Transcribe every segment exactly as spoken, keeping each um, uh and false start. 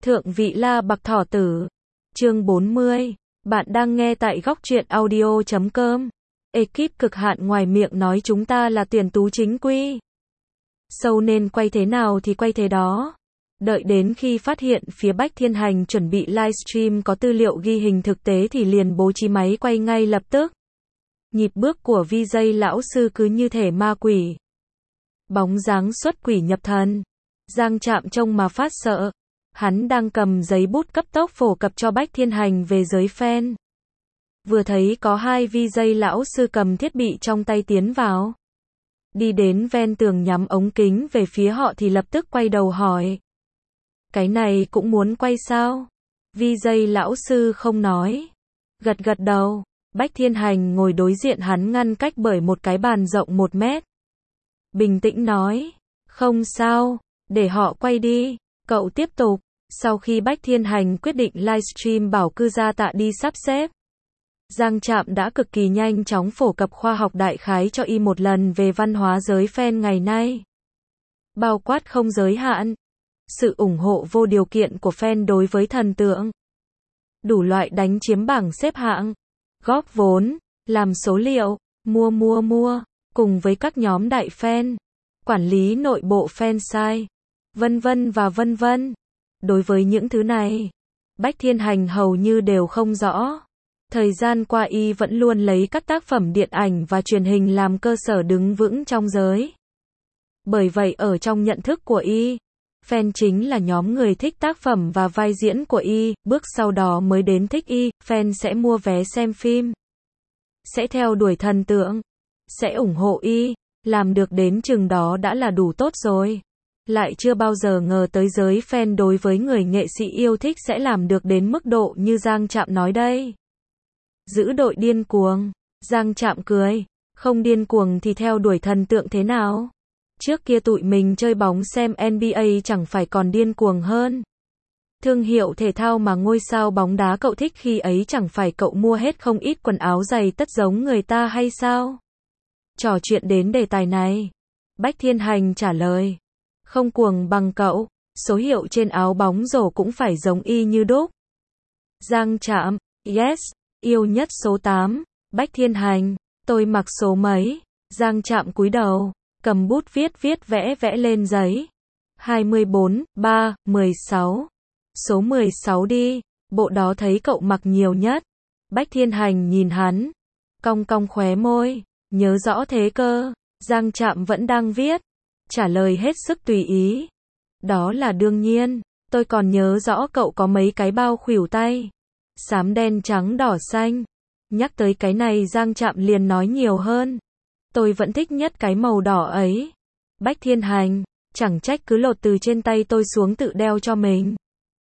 Thượng vị La Bạc Thỏ Tử. Chương bốn mươi. Bạn đang nghe tại góc truyện audio chấm com. Ekip cực hạn ngoài miệng nói chúng ta là tuyển tú chính quy. Sâu nên quay thế nào thì quay thế đó. Đợi đến khi phát hiện phía Bách Thiên Hành chuẩn bị livestream có tư liệu ghi hình thực tế thì liền bố trí máy quay ngay lập tức. Nhịp bước của vi gi lão sư cứ như thể ma quỷ. Bóng dáng xuất quỷ nhập thần. Giang Trạm trông mà phát sợ. Hắn đang cầm giấy bút cấp tốc phổ cập cho Bách Thiên Hành về giới fan. Vừa thấy có hai vi gi lão sư cầm thiết bị trong tay tiến vào. Đi đến ven tường nhắm ống kính về phía họ thì lập tức quay đầu hỏi. Cái này cũng muốn quay sao? vi gi lão sư không nói. Gật gật đầu. Bách Thiên Hành ngồi đối diện hắn ngăn cách bởi một cái bàn rộng một mét. Bình tĩnh nói. Không sao, để họ quay đi. Cậu tiếp tục. Sau khi Bách Thiên Hành quyết định livestream bảo cư gia Tạ đi sắp xếp. Giang Trạm đã cực kỳ nhanh chóng phổ cập khoa học đại khái cho y một lần về văn hóa giới fan ngày nay. Bao quát không giới hạn. Sự ủng hộ vô điều kiện của fan đối với thần tượng. Đủ loại đánh chiếm bảng xếp hạng. Góp vốn, làm số liệu, mua mua mua, cùng với các nhóm đại fan. Quản lý nội bộ fan site. Vân vân và vân vân. Đối với những thứ này, Bách Thiên Hành hầu như đều không rõ. Thời gian qua y vẫn luôn lấy các tác phẩm điện ảnh và truyền hình làm cơ sở đứng vững trong giới. Bởi vậy ở trong nhận thức của y, fan chính là nhóm người thích tác phẩm và vai diễn của y, bước sau đó mới đến thích y, fan sẽ mua vé xem phim, sẽ theo đuổi thần tượng, sẽ ủng hộ y, làm được đến chừng đó đã là đủ tốt rồi. Lại chưa bao giờ ngờ tới giới fan đối với người nghệ sĩ yêu thích sẽ làm được đến mức độ như Giang Trạm nói đây. Giữ đội điên cuồng. Giang Trạm cười. Không điên cuồng thì theo đuổi thần tượng thế nào? Trước kia tụi mình chơi bóng xem en bi ây chẳng phải còn điên cuồng hơn. Thương hiệu thể thao mà ngôi sao bóng đá cậu thích khi ấy chẳng phải cậu mua hết không ít quần áo giày tất giống người ta hay sao? Trò chuyện đến đề tài này. Bách Thiên Hành trả lời. Không cuồng bằng cậu, số hiệu trên áo bóng rổ cũng phải giống y như đúc. Giang Trạm, yes, yêu nhất số tám, Bách Thiên Hành, tôi mặc số mấy? Giang Trạm cúi đầu, cầm bút viết viết vẽ vẽ lên giấy. hai mươi bốn, ba, mười sáu. Số mười sáu đi, bộ đó thấy cậu mặc nhiều nhất. Bách Thiên Hành nhìn hắn, cong cong khóe môi, nhớ rõ thế cơ. Giang Trạm vẫn đang viết. Trả lời hết sức tùy ý. Đó là đương nhiên, tôi còn nhớ rõ cậu có mấy cái bao khuỷu tay. Xám đen trắng đỏ xanh. Nhắc tới cái này Giang Trạm liền nói nhiều hơn. Tôi vẫn thích nhất cái màu đỏ ấy. Bách Thiên Hành, chẳng trách cứ lột từ trên tay tôi xuống tự đeo cho mình.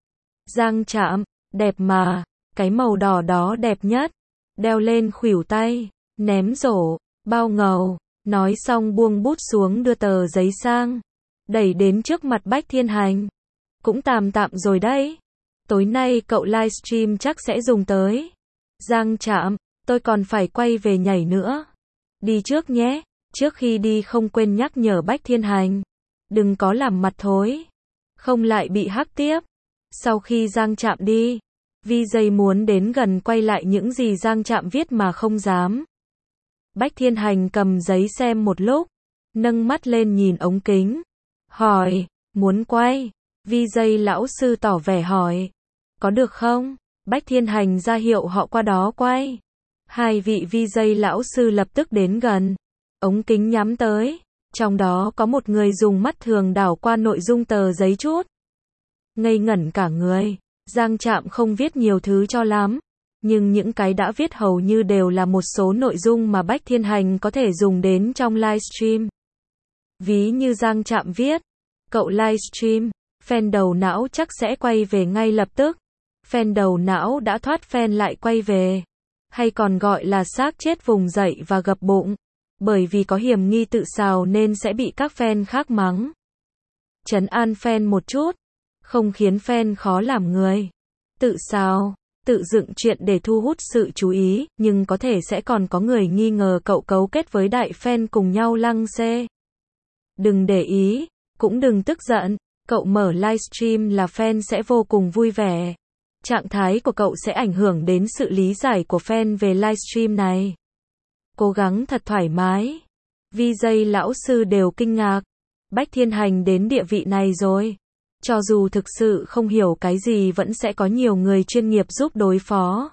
Giang Trạm, đẹp mà, cái màu đỏ đó đẹp nhất. Đeo lên khuỷu tay, ném rổ, bao ngầu. Nói xong buông bút xuống đưa tờ giấy sang. Đẩy đến trước mặt Bách Thiên Hành. Cũng tạm tạm rồi đấy. Tối nay cậu livestream chắc sẽ dùng tới. Giang Trạm, tôi còn phải quay về nhảy nữa. Đi trước nhé. Trước khi đi không quên nhắc nhở Bách Thiên Hành. Đừng có làm mặt thối. Không lại bị hack tiếp. Sau khi Giang Trạm đi, vi gi muốn đến gần quay lại những gì Giang Trạm viết mà không dám. Bách Thiên Hành cầm giấy xem một lúc, nâng mắt lên nhìn ống kính, hỏi, muốn quay? vi gi lão sư tỏ vẻ hỏi, có được không? Bách Thiên Hành ra hiệu họ qua đó quay. Hai vị vi gi lão sư lập tức đến gần, ống kính nhắm tới, trong đó có một người dùng mắt thường đảo qua nội dung tờ giấy chút. Ngây ngẩn cả người, Giang Trạm không viết nhiều thứ cho lắm. Nhưng những cái đã viết hầu như đều là một số nội dung mà Bách Thiên Hành có thể dùng đến trong livestream. Ví như Giang Trạm viết, cậu livestream, fan đầu não chắc sẽ quay về ngay lập tức. Fan đầu não đã thoát fan lại quay về. Hay còn gọi là xác chết vùng dậy và gập bụng. Bởi vì có hiểm nghi tự sào nên sẽ bị các fan khác mắng. Trấn an fan một chút, không khiến fan khó làm người. Tự sào. Tự dựng chuyện để thu hút sự chú ý, nhưng có thể sẽ còn có người nghi ngờ cậu cấu kết với đại fan cùng nhau lăng xê. Đừng để ý, cũng đừng tức giận, Cậu mở livestream là fan sẽ vô cùng vui vẻ. Trạng thái của cậu sẽ ảnh hưởng đến sự lý giải của fan về livestream này. Cố gắng thật thoải mái. vê jay lão sư đều kinh ngạc. Bách Thiên Hành đến địa vị này rồi. Cho dù thực sự không hiểu cái gì vẫn sẽ có nhiều người chuyên nghiệp giúp đối phó.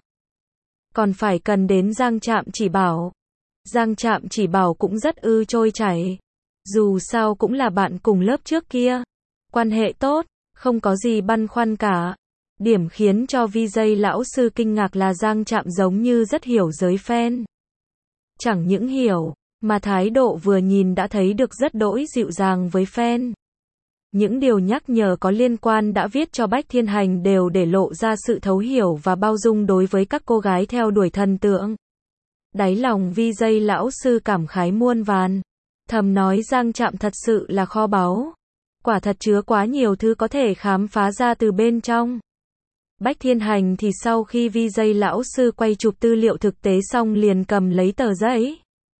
Còn phải cần đến Giang Trạm chỉ bảo. Giang Trạm chỉ bảo cũng rất ư trôi chảy. Dù sao cũng là bạn cùng lớp trước kia. Quan hệ tốt, không có gì băn khoăn cả. Điểm khiến cho vê jay lão sư kinh ngạc là Giang Trạm giống như rất hiểu giới fan. Chẳng những hiểu, mà thái độ vừa nhìn đã thấy được rất đỗi dịu dàng với fan. Những điều nhắc nhở có liên quan đã viết cho Bách Thiên Hành đều để lộ ra sự thấu hiểu và bao dung đối với các cô gái theo đuổi thần tượng. Đáy lòng vê jay lão sư cảm khái muôn vàn. Thầm nói Giang Trạm thật sự là kho báu. Quả thật chứa quá nhiều thứ có thể khám phá ra từ bên trong. Bách Thiên Hành thì sau khi vê jay lão sư quay chụp tư liệu thực tế xong liền cầm lấy tờ giấy.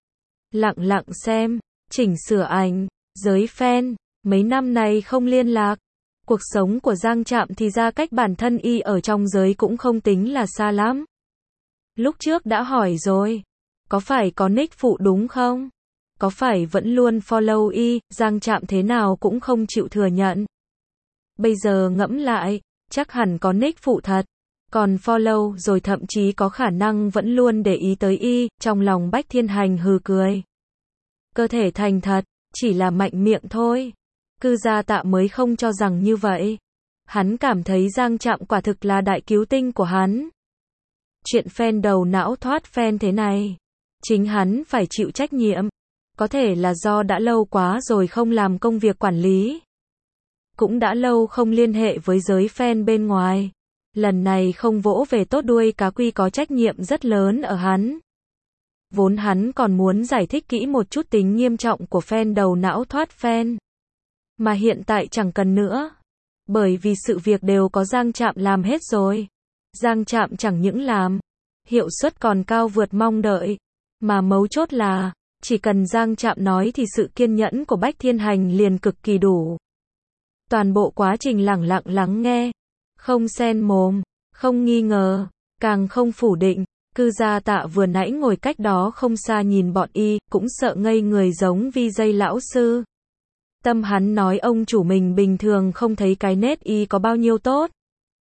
Lặng lặng xem, chỉnh sửa ảnh, giới fan, mấy năm nay không liên lạc. Cuộc sống của Giang Trạm thì ra cách bản thân y ở trong giới cũng không tính là xa lắm. Lúc trước đã hỏi rồi, có phải có nick phụ đúng không? Có phải vẫn luôn follow y, Giang Trạm thế nào cũng không chịu thừa nhận. Bây giờ ngẫm lại, chắc hẳn có nick phụ thật. Còn follow rồi thậm chí có khả năng vẫn luôn để ý tới y, trong lòng Bách Thiên Hành hừ cười. Cơ thể thành thật, chỉ là mạnh miệng thôi. Cư gia Tạ mới không cho rằng như vậy. Hắn cảm thấy Giang Trạm quả thực là đại cứu tinh của hắn. Chuyện fan đầu não thoát fan thế này, chính hắn phải chịu trách nhiệm. Có thể là do đã lâu quá rồi không làm công việc quản lý. Cũng đã lâu không liên hệ với giới fan bên ngoài. Lần này không vỗ về tốt đuôi cá quy có trách nhiệm rất lớn ở hắn. Vốn hắn còn muốn giải thích kỹ một chút tính nghiêm trọng của fan đầu não thoát fan. Mà hiện tại chẳng cần nữa. Bởi vì sự việc đều có Giang Trạm làm hết rồi. Giang Trạm chẳng những làm, hiệu suất còn cao vượt mong đợi. Mà mấu chốt là, chỉ cần Giang Trạm nói thì sự kiên nhẫn của Bách Thiên Hành liền cực kỳ đủ. Toàn bộ quá trình lẳng lặng lắng nghe. Không xen mồm, không nghi ngờ, càng không phủ định. Cư gia Tạ vừa nãy ngồi cách đó không xa nhìn bọn y, cũng sợ ngây người giống vê jay lão sư. Tâm hắn nói ông chủ mình bình thường không thấy cái nết y có bao nhiêu tốt.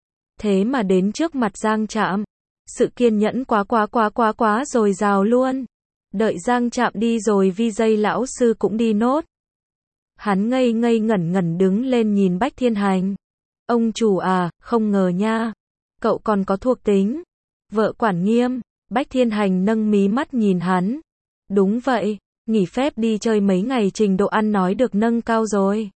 Thế mà đến trước mặt Giang Trạm, sự kiên nhẫn quá quá quá quá quá dồi dào luôn. Đợi Giang Trạm đi rồi vê jay lão sư cũng đi nốt. Hắn ngây ngây ngẩn ngẩn đứng lên nhìn Bách Thiên Hành. Ông chủ à, không ngờ nha. Cậu còn có thuộc tính. Vợ quản nghiêm. Bách Thiên Hành nâng mí mắt nhìn hắn. Đúng vậy, nghỉ phép đi chơi mấy ngày trình độ ăn nói được nâng cao rồi.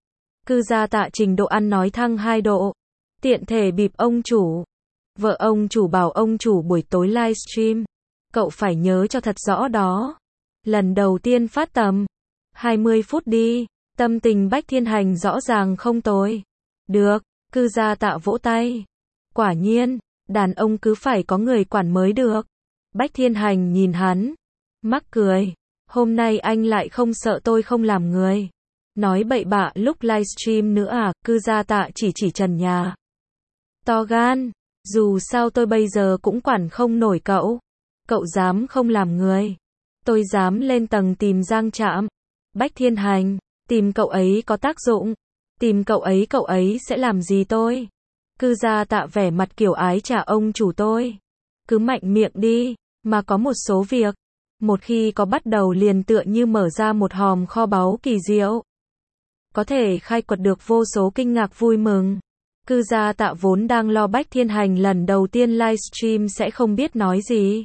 Cư gia Tạ trình độ ăn nói thăng hai độ. Tiện thể bịp ông chủ. Vợ ông chủ bảo ông chủ buổi tối livestream. Cậu phải nhớ cho thật rõ đó. Lần đầu tiên phát tầm hai mươi phút đi. Tâm tình Bách Thiên Hành rõ ràng không tồi. Được, cư gia Tạ vỗ tay. Quả nhiên, đàn ông cứ phải có người quản mới được. Bách Thiên Hành nhìn hắn. Mắc cười. Hôm nay anh lại không sợ tôi không làm người. Nói bậy bạ lúc livestream nữa à, cư gia Tạ chỉ chỉ trần nhà. To gan. Dù sao tôi bây giờ cũng quản không nổi cậu. Cậu dám không làm người. Tôi dám lên tầng tìm Giang Trạm. Bách Thiên Hành. Tìm cậu ấy có tác dụng. Tìm cậu ấy cậu ấy sẽ làm gì tôi? Cư gia Tạ vẻ mặt kiểu ái trả ông chủ tôi. Cứ mạnh miệng đi. Mà có một số việc. Một khi có bắt đầu liền tựa như mở ra một hòm kho báu kỳ diệu. Có thể khai quật được vô số kinh ngạc vui mừng. Cư gia Tạ vốn đang lo Bách Thiên Hành lần đầu tiên livestream sẽ không biết nói gì.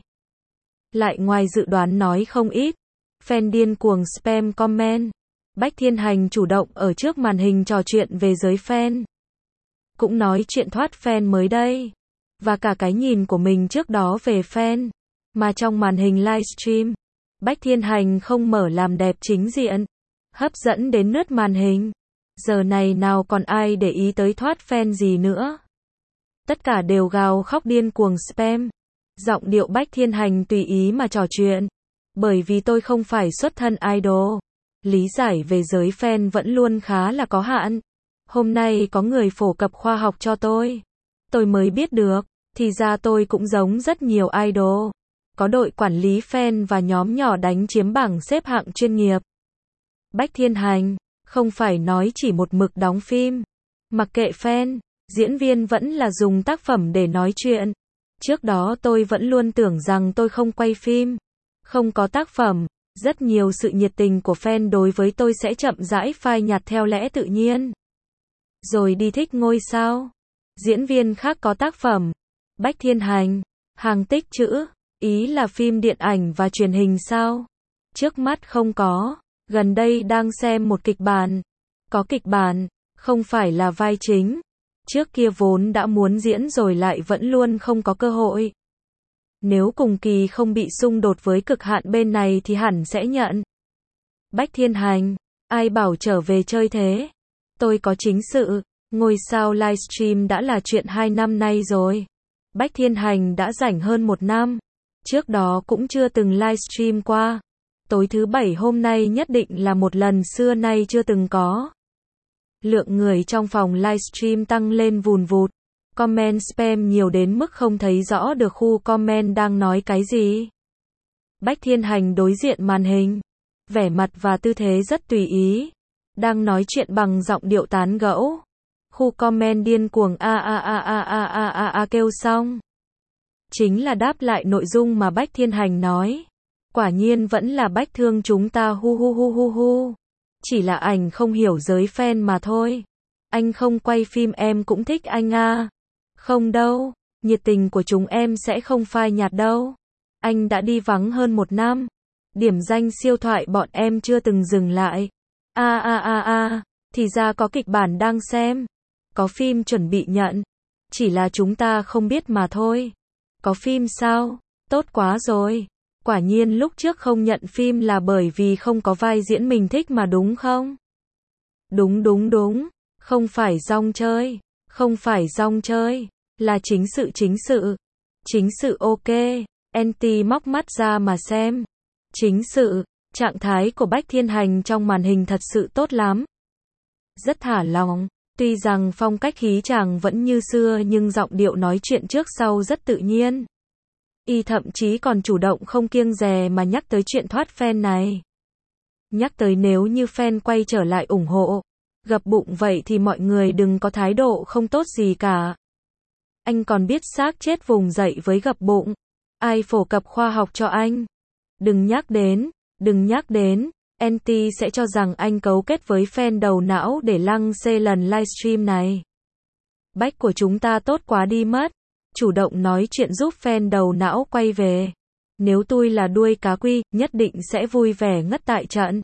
Lại ngoài dự đoán nói không ít. Fan điên cuồng spam comment. Bách Thiên Hành chủ động ở trước màn hình trò chuyện về giới fan. Cũng nói chuyện thoát fan mới đây. Và cả cái nhìn của mình trước đó về fan. Mà trong màn hình livestream, Bách Thiên Hành không mở làm đẹp chính diện. Hấp dẫn đến nướt màn hình. Giờ này nào còn ai để ý tới thoát fan gì nữa. Tất cả đều gào khóc điên cuồng spam. Giọng điệu Bách Thiên Hành tùy ý mà trò chuyện. Bởi vì tôi không phải xuất thân idol. Lý giải về giới fan vẫn luôn khá là có hạn. Hôm nay có người phổ cập khoa học cho tôi. Tôi mới biết được, thì ra tôi cũng giống rất nhiều idol. Có đội quản lý fan và nhóm nhỏ đánh chiếm bảng xếp hạng chuyên nghiệp. Bách Thiên Hành, không phải nói chỉ một mực đóng phim. Mặc kệ fan, diễn viên vẫn là dùng tác phẩm để nói chuyện. Trước đó tôi vẫn luôn tưởng rằng tôi không quay phim, không có tác phẩm. Rất nhiều sự nhiệt tình của fan đối với tôi sẽ chậm rãi phai nhạt theo lẽ tự nhiên. Rồi đi thích ngôi sao, diễn viên khác có tác phẩm. Bách Thiên Hành, hàng tích chữ, ý là phim điện ảnh và truyền hình sao? Trước mắt không có, gần đây đang xem một kịch bản. Có kịch bản, không phải là vai chính. Trước kia vốn đã muốn diễn rồi lại vẫn luôn không có cơ hội. Nếu cùng kỳ không bị xung đột với cực hạn bên này thì hẳn sẽ nhận. Bách Thiên Hành, ai bảo trở về chơi thế? Tôi có chính sự, ngôi sao livestream đã là chuyện hai năm nay rồi. Bách Thiên Hành đã rảnh hơn một năm. Trước đó cũng chưa từng livestream qua. Tối thứ bảy hôm nay nhất định là một lần xưa nay chưa từng có. Lượng người trong phòng livestream tăng lên vùn vụt. Comment spam nhiều đến mức không thấy rõ được khu comment đang nói cái gì. Bách Thiên Hành đối diện màn hình. Vẻ mặt và tư thế rất tùy ý. Đang nói chuyện bằng giọng điệu tán gẫu. Khu comment điên cuồng a a a a a a a a kêu xong. Chính là đáp lại nội dung mà Bách Thiên Hành nói. Quả nhiên vẫn là Bách thương chúng ta hu hu hu hu hu. Chỉ là ảnh không hiểu giới fan mà thôi. Anh không quay phim em cũng thích anh à. Không đâu, nhiệt tình của chúng em sẽ không phai nhạt đâu. Anh đã đi vắng hơn một năm. Điểm danh siêu thoại bọn em chưa từng dừng lại. A a a a, thì ra có kịch bản đang xem. Có phim chuẩn bị nhận. Chỉ là chúng ta không biết mà thôi. Có phim sao? Tốt quá rồi. Quả nhiên lúc trước không nhận phim là bởi vì không có vai diễn mình thích mà đúng không? Đúng đúng đúng. Không phải rong chơi. Không phải rong chơi. Là chính sự chính sự. Chính sự ok. en tê móc mắt ra mà xem. Chính sự. Trạng thái của Bách Thiên Hành trong màn hình thật sự tốt lắm. Rất thả lỏng. Tuy rằng phong cách khí chàng vẫn như xưa nhưng giọng điệu nói chuyện trước sau rất tự nhiên. Y thậm chí còn chủ động không kiêng dè mà nhắc tới chuyện thoát fan này. Nhắc tới nếu như fan quay trở lại ủng hộ. Gập bụng vậy thì mọi người đừng có thái độ không tốt gì cả. Anh còn biết xác chết vùng dậy với gập bụng. Ai phổ cập khoa học cho anh? Đừng nhắc đến, đừng nhắc đến. en tê sẽ cho rằng anh cấu kết với fan đầu não để lăng xê lần livestream này. Bách của chúng ta tốt quá đi mất. Chủ động nói chuyện giúp fan đầu não quay về. Nếu tôi là đuôi cá quy, nhất định sẽ vui vẻ ngất tại trận.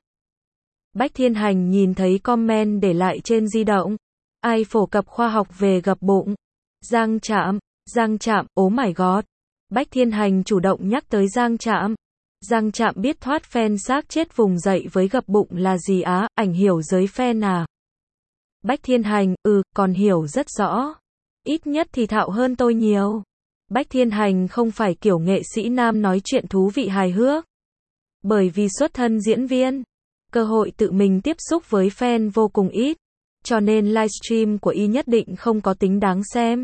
Bách Thiên Hành nhìn thấy comment để lại trên di động. Ai phổ cập khoa học về gập bụng? Giang Trạm, Giang Trạm, oh my god. Bách Thiên Hành chủ động nhắc tới Giang Trạm. Giang Trạm biết thoát fan xác chết vùng dậy với gập bụng là gì á, ảnh hiểu giới fan à? Bách Thiên Hành, ừ, còn hiểu rất rõ. Ít nhất thì thạo hơn tôi nhiều. Bách Thiên Hành không phải kiểu nghệ sĩ nam nói chuyện thú vị hài hước. Bởi vì xuất thân diễn viên, cơ hội tự mình tiếp xúc với fan vô cùng ít. Cho nên livestream của y nhất định không có tính đáng xem.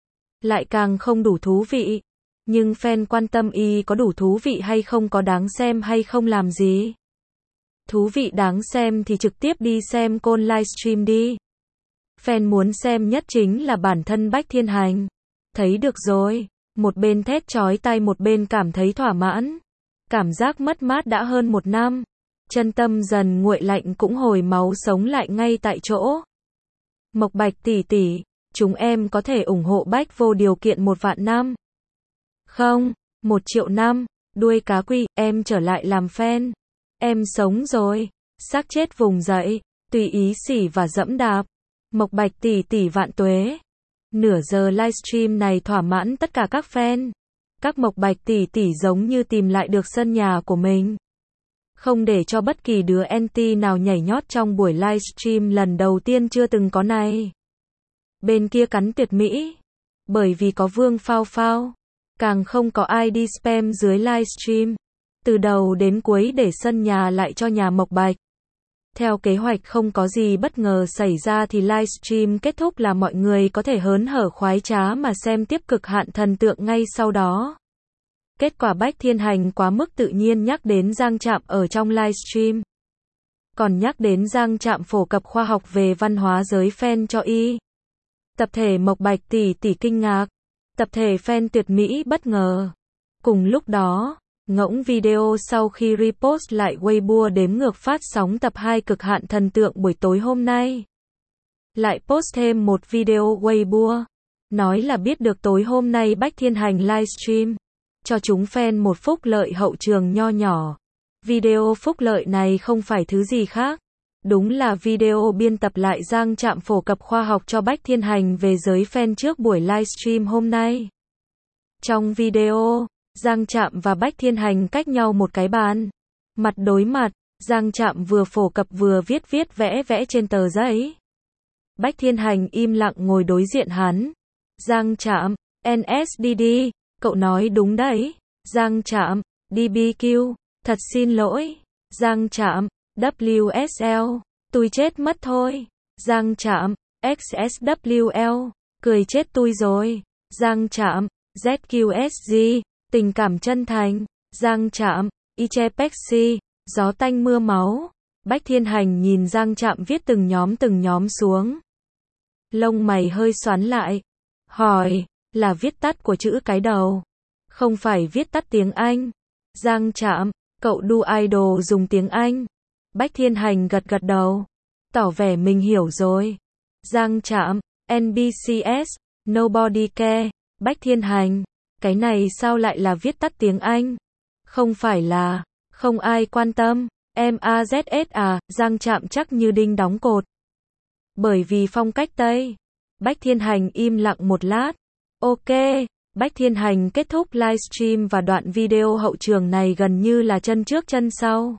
Lại càng không đủ thú vị. Nhưng fan quan tâm y có đủ thú vị hay không, có đáng xem hay không làm gì. Thú vị đáng xem thì trực tiếp đi xem côn livestream đi. Fan muốn xem nhất chính là bản thân Bách Thiên Hành. Thấy được rồi. Một bên thét chói tai một bên cảm thấy thỏa mãn. Cảm giác mất mát đã hơn một năm. Chân tâm dần nguội lạnh cũng hồi máu sống lại ngay tại chỗ. Mộc Bạch tỷ tỷ, chúng em có thể ủng hộ Bách vô điều kiện một vạn năm. Không, một triệu năm. Đuôi cá quy, em trở lại làm fan. Em sống rồi. Xác chết vùng dậy. Tùy ý xỉ và dẫm đạp. Mộc Bạch tỷ tỷ vạn tuế. Nửa giờ livestream này thỏa mãn tất cả các fan. Các Mộc Bạch tỷ tỷ giống như tìm lại được sân nhà của mình. Không để cho bất kỳ đứa en tê nào nhảy nhót trong buổi livestream lần đầu tiên chưa từng có này. Bên kia cắn tuyệt mỹ. Bởi vì có Vương Phao Phao. Càng không có ai đi spam dưới livestream. Từ đầu đến cuối để sân nhà lại cho nhà Mộc Bạch. Theo kế hoạch không có gì bất ngờ xảy ra thì livestream kết thúc là mọi người có thể hớn hở khoái trá mà xem tiếp cực hạn thần tượng ngay sau đó. Kết quả Bách Thiên Hành quá mức tự nhiên nhắc đến Giang Trạm ở trong livestream. Còn nhắc đến Giang Trạm phổ cập khoa học về văn hóa giới fan cho y. Tập thể Mộc Bạch tỷ tỷ kinh ngạc. Tập thể fan tuyệt mỹ bất ngờ. Cùng lúc đó, ngỗng video sau khi repost lại Weibo đếm ngược phát sóng tập hai cực hạn thần tượng buổi tối hôm nay. Lại post thêm một video Weibo. Nói là biết được tối hôm nay Bách Thiên Hành livestream. Cho chúng fan một phúc lợi hậu trường nho nhỏ. Video phúc lợi này không phải thứ gì khác. Đúng là video biên tập lại Giang Trạm phổ cập khoa học cho Bách Thiên Hành về giới fan trước buổi livestream hôm nay. Trong video, Giang Trạm và Bách Thiên Hành cách nhau một cái bàn. Mặt đối mặt, Giang Trạm vừa phổ cập vừa viết viết vẽ vẽ trên tờ giấy. Bách Thiên Hành im lặng ngồi đối diện hắn. Giang Trạm, en ét đê đê, cậu nói đúng đấy. Giang Trạm, đê bê quy, thật xin lỗi. Giang Trạm, vê ét lờ, tôi chết mất thôi. Giang Trạm, ích ét vê lờ, cười chết tôi rồi. Giang Trạm, zét quy ét giê, tình cảm chân thành. Giang Trạm, Ichepexi, gió tanh mưa máu. Bách Thiên Hành nhìn Giang Trạm viết từng nhóm từng nhóm xuống. Lông mày hơi xoắn lại. Hỏi, là viết tắt của chữ cái đầu. Không phải viết tắt tiếng Anh. Giang Trạm, cậu đu idol dùng tiếng Anh. Bách Thiên Hành gật gật đầu. Tỏ vẻ mình hiểu rồi. Giang Trạm, en bê xê ét, Nobody Care. Bách Thiên Hành, cái này sao lại là viết tắt tiếng Anh? Không phải là, không ai quan tâm. em a zét ét à, Giang Trạm chắc như đinh đóng cột. Bởi vì phong cách Tây. Bách Thiên Hành im lặng một lát. Ok, Bách Thiên Hành kết thúc livestream và đoạn video hậu trường này gần như là chân trước chân sau.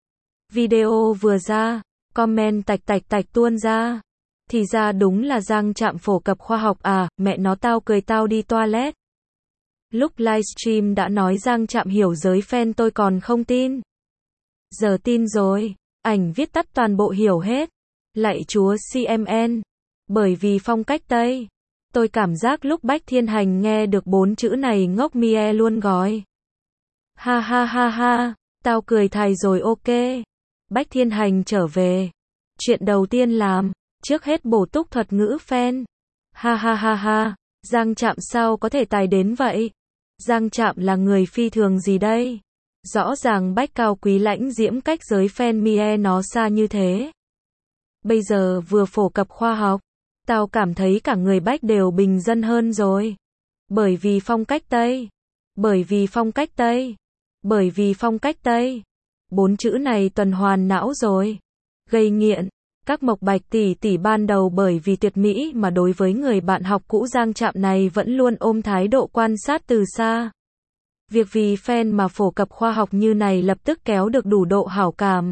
Video vừa ra, comment tạch tạch tạch tuôn ra. Thì ra đúng là Giang Trạm phổ cập khoa học à, mẹ nó tao cười tao đi toilet. Lúc livestream đã nói Giang Trạm hiểu giới fan tôi còn không tin. Giờ tin rồi, ảnh viết tắt toàn bộ hiểu hết. Lạy chúa xê em en. Bởi vì phong cách Tây. Tôi cảm giác lúc Bách Thiên Hành nghe được bốn chữ này ngốc mie luôn gói. Ha ha ha ha, tao cười thầy rồi ok. Bách Thiên Hành trở về. Chuyện đầu tiên làm, trước hết bổ túc thuật ngữ fan. Ha ha ha ha, Giang Trạm sao có thể tài đến vậy? Giang Trạm là người phi thường gì đây? Rõ ràng Bách cao quý lãnh diễm cách giới fan mie nó xa như thế. Bây giờ vừa phổ cập khoa học, tao cảm thấy cả người Bách đều bình dân hơn rồi. Bởi vì phong cách Tây. Bởi vì phong cách Tây. Bởi vì phong cách Tây. Bốn chữ này tuần hoàn não rồi. Gây nghiện. Các Mộc Bạch tỷ tỷ ban đầu bởi vì tuyệt mỹ mà đối với người bạn học cũ Giang Trạm này vẫn luôn ôm thái độ quan sát từ xa. Việc vì fan mà phổ cập khoa học như này lập tức kéo được đủ độ hảo cảm.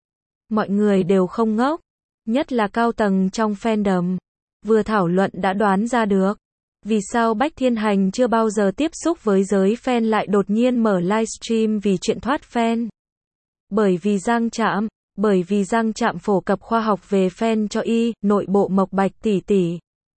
Mọi người đều không ngốc. Nhất là cao tầng trong fandom. Vừa thảo luận đã đoán ra được. Vì sao Bách Thiên Hành chưa bao giờ tiếp xúc với giới fan lại đột nhiên mở livestream vì chuyện thoát fan. Bởi vì Giang Trạm. Bởi vì Giang Trạm phổ cập khoa học về fan cho y, nội bộ Mộc Bạch tỷ tỷ.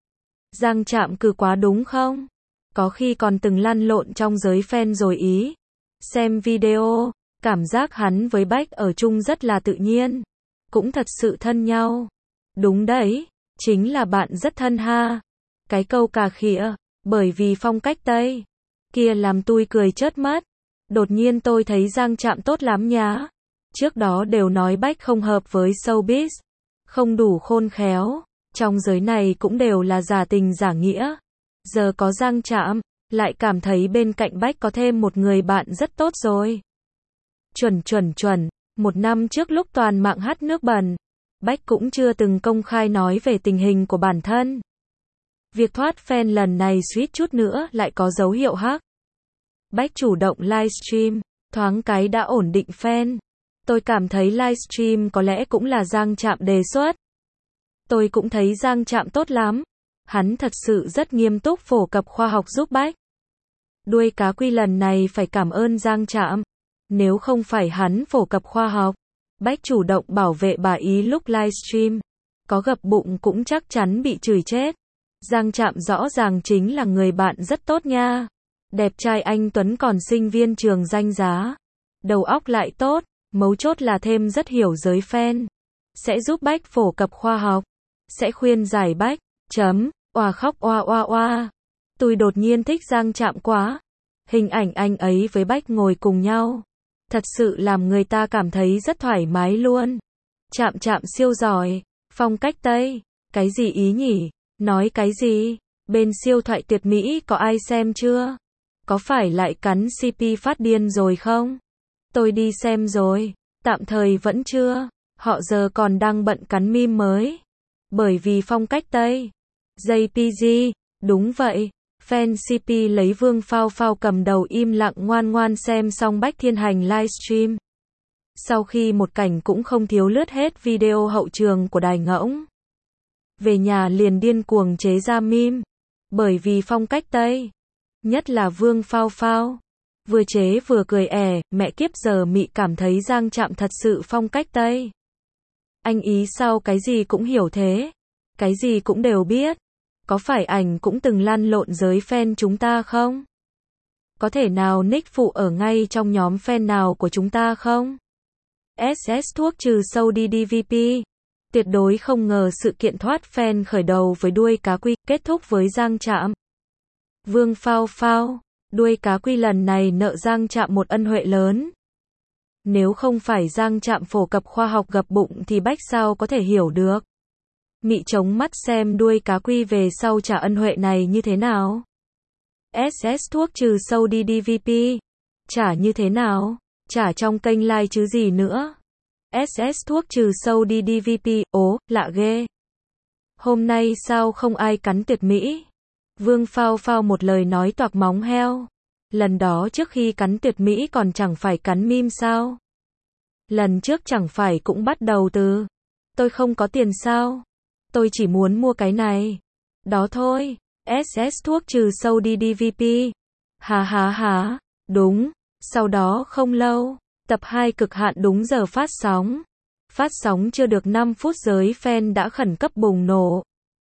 Giang Trạm cứ quá đúng không? Có khi còn từng lăn lộn trong giới fan rồi ý. Xem video, cảm giác hắn với Bách ở chung rất là tự nhiên. Cũng thật sự thân nhau. Đúng đấy, chính là bạn rất thân ha. Cái câu cà khịa, bởi vì phong cách Tây. Kia làm tôi cười chớt mắt. Đột nhiên tôi thấy Giang Trạm tốt lắm nhá. Trước đó đều nói Bách không hợp với showbiz. Không đủ khôn khéo. Trong giới này cũng đều là giả tình giả nghĩa. Giờ có Giang Trạm, lại cảm thấy bên cạnh Bách có thêm một người bạn rất tốt rồi. Chuẩn chuẩn chuẩn, một năm trước lúc toàn mạng hát nước bẩn, Bách cũng chưa từng công khai nói về tình hình của bản thân. Việc thoát fan lần này suýt chút nữa lại có dấu hiệu hắc. Bách chủ động livestream, thoáng cái đã ổn định fan. Tôi cảm thấy livestream có lẽ cũng là Giang Trạm đề xuất. Tôi cũng thấy Giang Trạm tốt lắm. Hắn thật sự rất nghiêm túc phổ cập khoa học giúp Bách. Đuôi cá quy lần này phải cảm ơn Giang Trạm. Nếu không phải hắn phổ cập khoa học, Bách chủ động bảo vệ bà ý lúc livestream. Có gập bụng cũng chắc chắn bị chửi chết. Giang Trạm rõ ràng chính là người bạn rất tốt nha. Đẹp trai anh Tuấn còn sinh viên trường danh giá. Đầu óc lại tốt, mấu chốt là thêm rất hiểu giới fan. Sẽ giúp Bách phổ cập khoa học. Sẽ khuyên giải Bách. Chấm, oà khóc oa oa oa. Tôi đột nhiên thích Giang Trạm quá. Hình ảnh anh ấy với Bách ngồi cùng nhau. Thật sự làm người ta cảm thấy rất thoải mái luôn. Trạm Trạm siêu giỏi. Phong cách Tây. Cái gì ý nhỉ? Nói cái gì? Bên siêu thoại tuyệt mỹ có ai xem chưa? Có phải lại cắn xê pê phát điên rồi không? Tôi đi xem rồi. Tạm thời vẫn chưa. Họ giờ còn đang bận cắn meme mới. Bởi vì phong cách Tây. jay pê giê. Đúng vậy. Fan xê pê lấy Vương Phao Phao cầm đầu im lặng ngoan ngoan xem xong Bách Thiên Hành livestream. Sau khi một cảnh cũng không thiếu lướt hết video hậu trường của Đài Ngỗng. Về nhà liền điên cuồng chế ra meme. Bởi vì phong cách Tây. Nhất là Vương Phao Phao. Vừa chế vừa cười ẻ, mẹ kiếp giờ mị cảm thấy Giang Trạm thật sự phong cách Tây. Anh ý sao cái gì cũng hiểu thế? Cái gì cũng đều biết. Có phải ảnh cũng từng lăn lộn giới fan chúng ta không? Có thể nào nick phụ ở ngay trong nhóm fan nào của chúng ta không? ét ét thuốc trừ sâu đi đê vê pê. Tuyệt đối không ngờ sự kiện thoát fan khởi đầu với đuôi cá quy, kết thúc với Giang Trạm. Vương Phao Phao, đuôi cá quy lần này nợ Giang Trạm một ân huệ lớn. Nếu không phải Giang Trạm phổ cập khoa học gập bụng thì Bách sao có thể hiểu được. Mị chống mắt xem đuôi cá quy về sau trả ân huệ này như thế nào. ét ét thuốc trừ sâu đi đê vê pê. Trả như thế nào? Trả trong kênh live chứ gì nữa. ét ét thuốc trừ sâu đi đê vê pê, ố, lạ ghê. Hôm nay sao không ai cắn tuyệt mỹ? Vương Phao Phao một lời nói toạc móng heo. Lần đó trước khi cắn tuyệt mỹ còn chẳng phải cắn meme sao? Lần trước chẳng phải cũng bắt đầu từ tôi không có tiền sao? Tôi chỉ muốn mua cái này. Đó thôi. ét ét thuốc trừ sâu đi đê vê pê. Hà hà hà. Đúng. Sau đó không lâu, tập hai cực hạn đúng giờ phát sóng. Phát sóng chưa được năm phút giới fan đã khẩn cấp bùng nổ.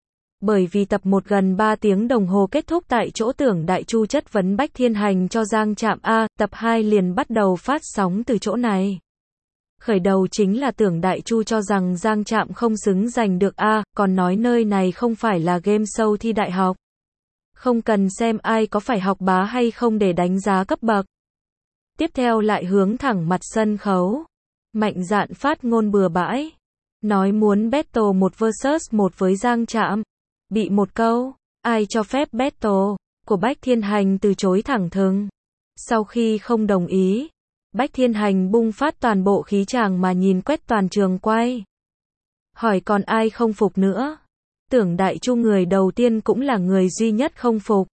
Bởi vì tập một gần ba tiếng đồng hồ kết thúc tại chỗ Tưởng Đại Chu chất vấn Bách Thiên Hành cho Giang Trạm A, tập hai liền bắt đầu phát sóng từ chỗ này. Khởi đầu chính là Tưởng Đại Chu cho rằng Giang Trạm không xứng giành được A, còn nói nơi này không phải là game show thi đại học. Không cần xem ai có phải học bá hay không để đánh giá cấp bậc. Tiếp theo lại hướng thẳng mặt sân khấu. Mạnh dạn phát ngôn bừa bãi. Nói muốn battle một versus một với Giang Trạm. Bị một câu, ai cho phép battle, của Bách Thiên Hành từ chối thẳng thừng. Sau khi không đồng ý, Bách Thiên Hành bung phát toàn bộ khí tràng mà nhìn quét toàn trường quay. Hỏi còn ai không phục nữa? Tưởng Đại Chu người đầu tiên cũng là người duy nhất không phục.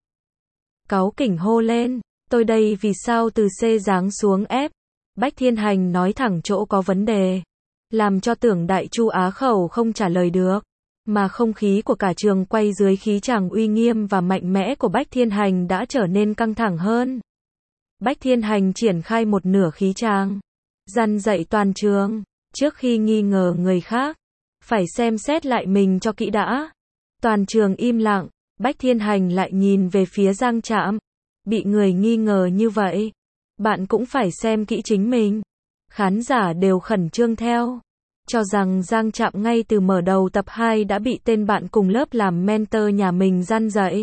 Cáu kỉnh hô lên, tôi đây vì sao từ C giáng xuống F. Bách Thiên Hành nói thẳng chỗ có vấn đề. Làm cho Tưởng Đại Chu á khẩu không trả lời được. Mà không khí của cả trường quay dưới khí tràng uy nghiêm và mạnh mẽ của Bách Thiên Hành đã trở nên căng thẳng hơn. Bách Thiên Hành triển khai một nửa khí tràng. Dằn dạy toàn trường. Trước khi nghi ngờ người khác, phải xem xét lại mình cho kỹ đã. Toàn trường im lặng. Bách Thiên Hành lại nhìn về phía Giang Trạm. Bị người nghi ngờ như vậy, bạn cũng phải xem kỹ chính mình. Khán giả đều khẩn trương theo. Cho rằng Giang Trạm ngay từ mở đầu tập hai đã bị tên bạn cùng lớp làm mentor nhà mình răn dạy.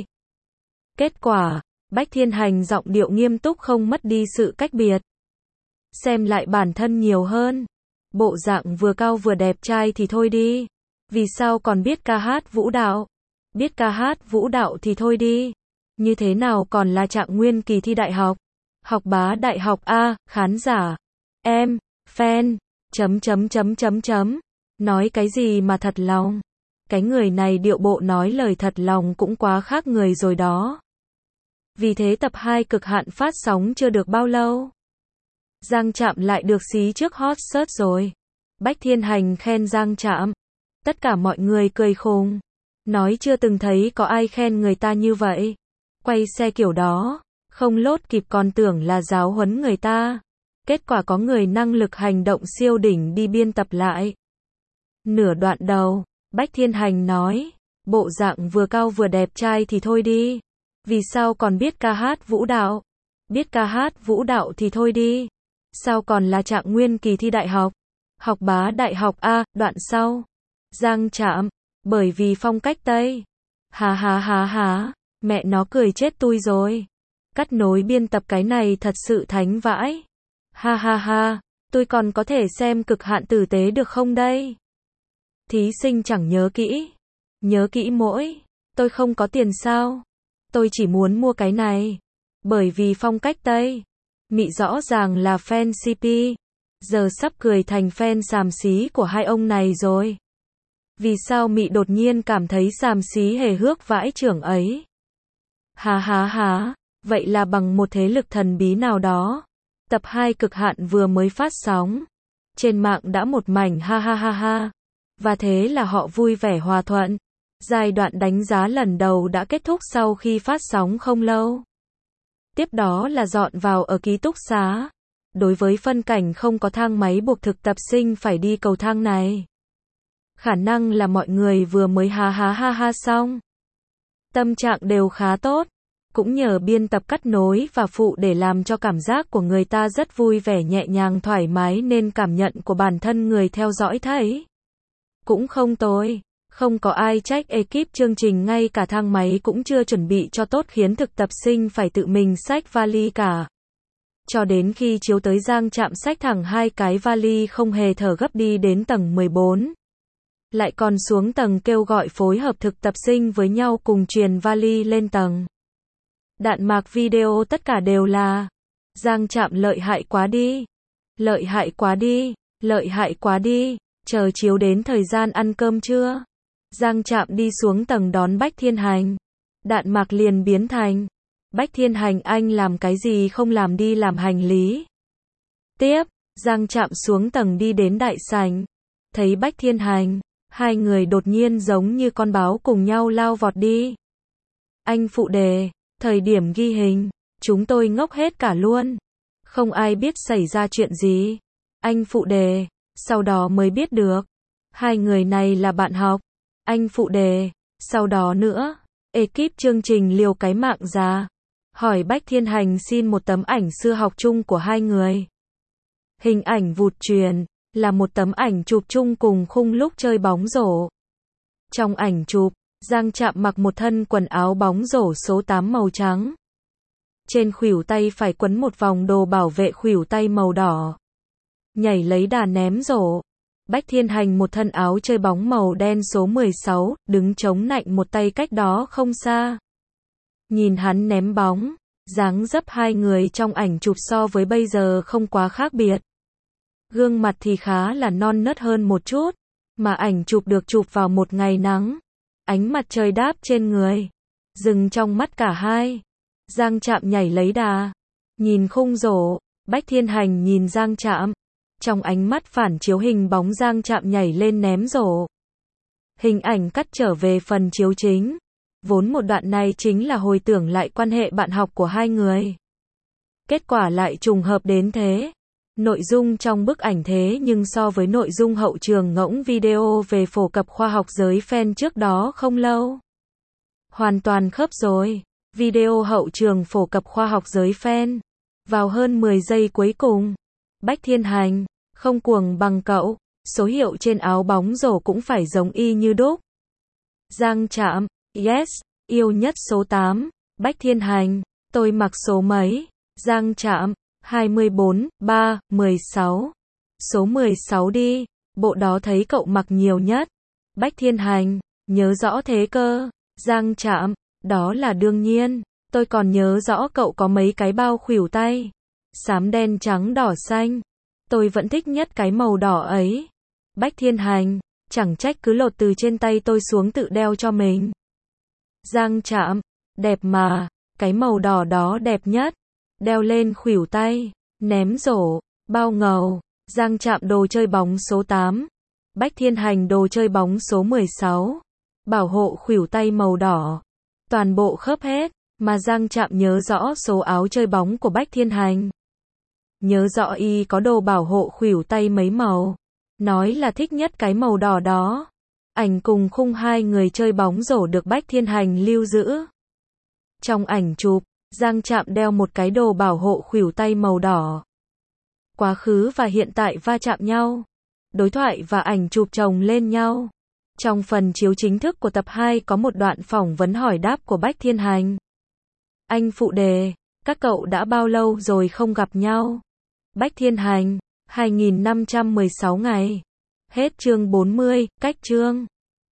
Kết quả, Bách Thiên Hành giọng điệu nghiêm túc không mất đi sự cách biệt. Xem lại bản thân nhiều hơn. Bộ dạng vừa cao vừa đẹp trai thì thôi đi. Vì sao còn biết ca hát vũ đạo? Biết ca hát vũ đạo thì thôi đi. Như thế nào còn là trạng nguyên kỳ thi đại học? Học bá đại học A, khán giả. Em, fan, chấm chấm chấm chấm chấm. Nói cái gì mà thật lòng? Cái người này điệu bộ nói lời thật lòng cũng quá khác người rồi đó. Vì thế tập hai cực hạn phát sóng chưa được bao lâu. Giang Trạm lại được xí trước hot search rồi. Bách Thiên Hành khen Giang Trạm. Tất cả mọi người cười khùng. Nói chưa từng thấy có ai khen người ta như vậy. Quay xe kiểu đó, không lốt kịp còn tưởng là giáo huấn người ta. Kết quả có người năng lực hành động siêu đỉnh đi biên tập lại. Nửa đoạn đầu, Bách Thiên Hành nói, bộ dạng vừa cao vừa đẹp trai thì thôi đi. Vì sao còn biết ca hát vũ đạo? Biết ca hát vũ đạo thì thôi đi. Sao còn là trạng nguyên kỳ thi đại học? Học bá đại học A, đoạn sau. Giang Trạm, bởi vì phong cách Tây. Hà hà hà hà, mẹ nó cười chết tui rồi. Cắt nối biên tập cái này thật sự thánh vãi. Ha ha ha, tôi còn có thể xem cực hạn tử tế được không đây? Thí sinh chẳng nhớ kỹ. Nhớ kỹ mỗi. Tôi không có tiền sao? Tôi chỉ muốn mua cái này. Bởi vì phong cách Tây. Mị rõ ràng là fan xê pê. Giờ sắp cười thành fan xàm xí của hai ông này rồi. Vì sao Mị đột nhiên cảm thấy xàm xí hề hước vãi chưởng ấy? Há há há, vậy là bằng một thế lực thần bí nào đó. Tập hai cực hạn vừa mới phát sóng. Trên mạng đã một mảnh ha ha ha ha. Và thế là họ vui vẻ hòa thuận. Giai đoạn đánh giá lần đầu đã kết thúc sau khi phát sóng không lâu. Tiếp đó là dọn vào ở ký túc xá. Đối với phân cảnh không có thang máy buộc thực tập sinh phải đi cầu thang này. Khả năng là mọi người vừa mới ha ha ha ha xong. Tâm trạng đều khá tốt. Cũng nhờ biên tập cắt nối và phụ để làm cho cảm giác của người ta rất vui vẻ nhẹ nhàng thoải mái nên cảm nhận của bản thân người theo dõi thấy cũng không tồi. Không có ai trách ekip chương trình ngay cả thang máy cũng chưa chuẩn bị cho tốt khiến thực tập sinh phải tự mình xách vali cả. Cho đến khi chiếu tới Giang Trạm xách thẳng hai cái vali không hề thở gấp đi đến tầng mười bốn. Lại còn xuống tầng kêu gọi phối hợp thực tập sinh với nhau cùng truyền vali lên tầng. Đạn mạc video tất cả đều là Giang Trạm lợi hại quá đi. Lợi hại quá đi. Lợi hại quá đi. Chờ chiếu đến thời gian ăn cơm trưa. Giang Trạm đi xuống tầng đón Bách Thiên Hành. Đạn mạc liền biến thành Bách Thiên Hành anh làm cái gì không làm đi làm hành lý. Tiếp, Giang Trạm xuống tầng đi đến đại sảnh. Thấy Bách Thiên Hành, hai người đột nhiên giống như con báo cùng nhau lao vọt đi. Anh phụ đề, thời điểm ghi hình, chúng tôi ngốc hết cả luôn. Không ai biết xảy ra chuyện gì. Anh phụ đề, sau đó mới biết được. Hai người này là bạn học. Anh phụ đề, sau đó nữa, ekip chương trình liều cái mạng ra. Hỏi Bách Thiên Hành xin một tấm ảnh xưa học chung của hai người. Hình ảnh vụt truyền, là một tấm ảnh chụp chung cùng khung lúc chơi bóng rổ. Trong ảnh chụp, Giang Trạm mặc một thân quần áo bóng rổ số tám màu trắng. Trên khuỷu tay phải quấn một vòng đồ bảo vệ khuỷu tay màu đỏ. Nhảy lấy đà ném rổ. Bách Thiên Hành một thân áo chơi bóng màu đen số mười sáu, đứng chống nạnh một tay cách đó không xa. Nhìn hắn ném bóng, dáng dấp hai người trong ảnh chụp so với bây giờ không quá khác biệt. Gương mặt thì khá là non nớt hơn một chút, mà ảnh chụp được chụp vào một ngày nắng. Ánh mặt trời đáp trên người, dừng trong mắt cả hai. Giang Trạm nhảy lấy đà, nhìn khung rổ, Bách Thiên Hành nhìn Giang Trạm. Trong ánh mắt phản chiếu hình bóng Giang Trạm nhảy lên ném rổ. Hình ảnh cắt trở về phần chiếu chính. Vốn một đoạn này chính là hồi tưởng lại quan hệ bạn học của hai người. Kết quả lại trùng hợp đến thế. Nội dung trong bức ảnh thế nhưng so với nội dung hậu trường ngỗng video về phổ cập khoa học giới fan trước đó không lâu. Hoàn toàn khớp rồi. Video hậu trường phổ cập khoa học giới fan. Vào hơn mười giây cuối cùng. Bách Thiên Hành, không cuồng bằng cậu. Số hiệu trên áo bóng rổ cũng phải giống y như đúc. Giang Trạm, yes, yêu nhất số tám. Bách Thiên Hành, tôi mặc số mấy? Giang Trạm, hai mươi bốn, ba, mười sáu. Số mười sáu đi, bộ đó thấy cậu mặc nhiều nhất. Bách Thiên Hành, nhớ rõ thế cơ. Giang Trạm, đó là đương nhiên, tôi còn nhớ rõ cậu có mấy cái bao khuỷu tay. Xám đen trắng đỏ xanh. Tôi vẫn thích nhất cái màu đỏ ấy. Bách Thiên Hành, chẳng trách cứ lột từ trên tay tôi xuống tự đeo cho mình. Giang Trạm, đẹp mà, cái màu đỏ đó đẹp nhất. Đeo lên khuỷu tay, ném rổ, bao ngầu. Giang Trạm đồ chơi bóng số tám. Bách Thiên Hành đồ chơi bóng số mười sáu. Bảo hộ khuỷu tay màu đỏ. Toàn bộ khớp hết, mà Giang Trạm nhớ rõ số áo chơi bóng của Bách Thiên Hành. Nhớ rõ y có đồ bảo hộ khuỷu tay mấy màu. Nói là thích nhất cái màu đỏ đó. Ảnh cùng khung hai người chơi bóng rổ được Bách Thiên Hành lưu giữ. Trong ảnh chụp, Giang Trạm đeo một cái đồ bảo hộ khuỷu tay màu đỏ. Quá khứ và hiện tại va chạm nhau. Đối thoại và ảnh chụp chồng lên nhau. Trong phần chiếu chính thức của tập hai có một đoạn phỏng vấn hỏi đáp của Bách Thiên Hành. Anh phụ đề, các cậu đã bao lâu rồi không gặp nhau? Bách Thiên Hành, hai nghìn năm trăm mười sáu ngày. Hết chương bốn mươi, cách chương.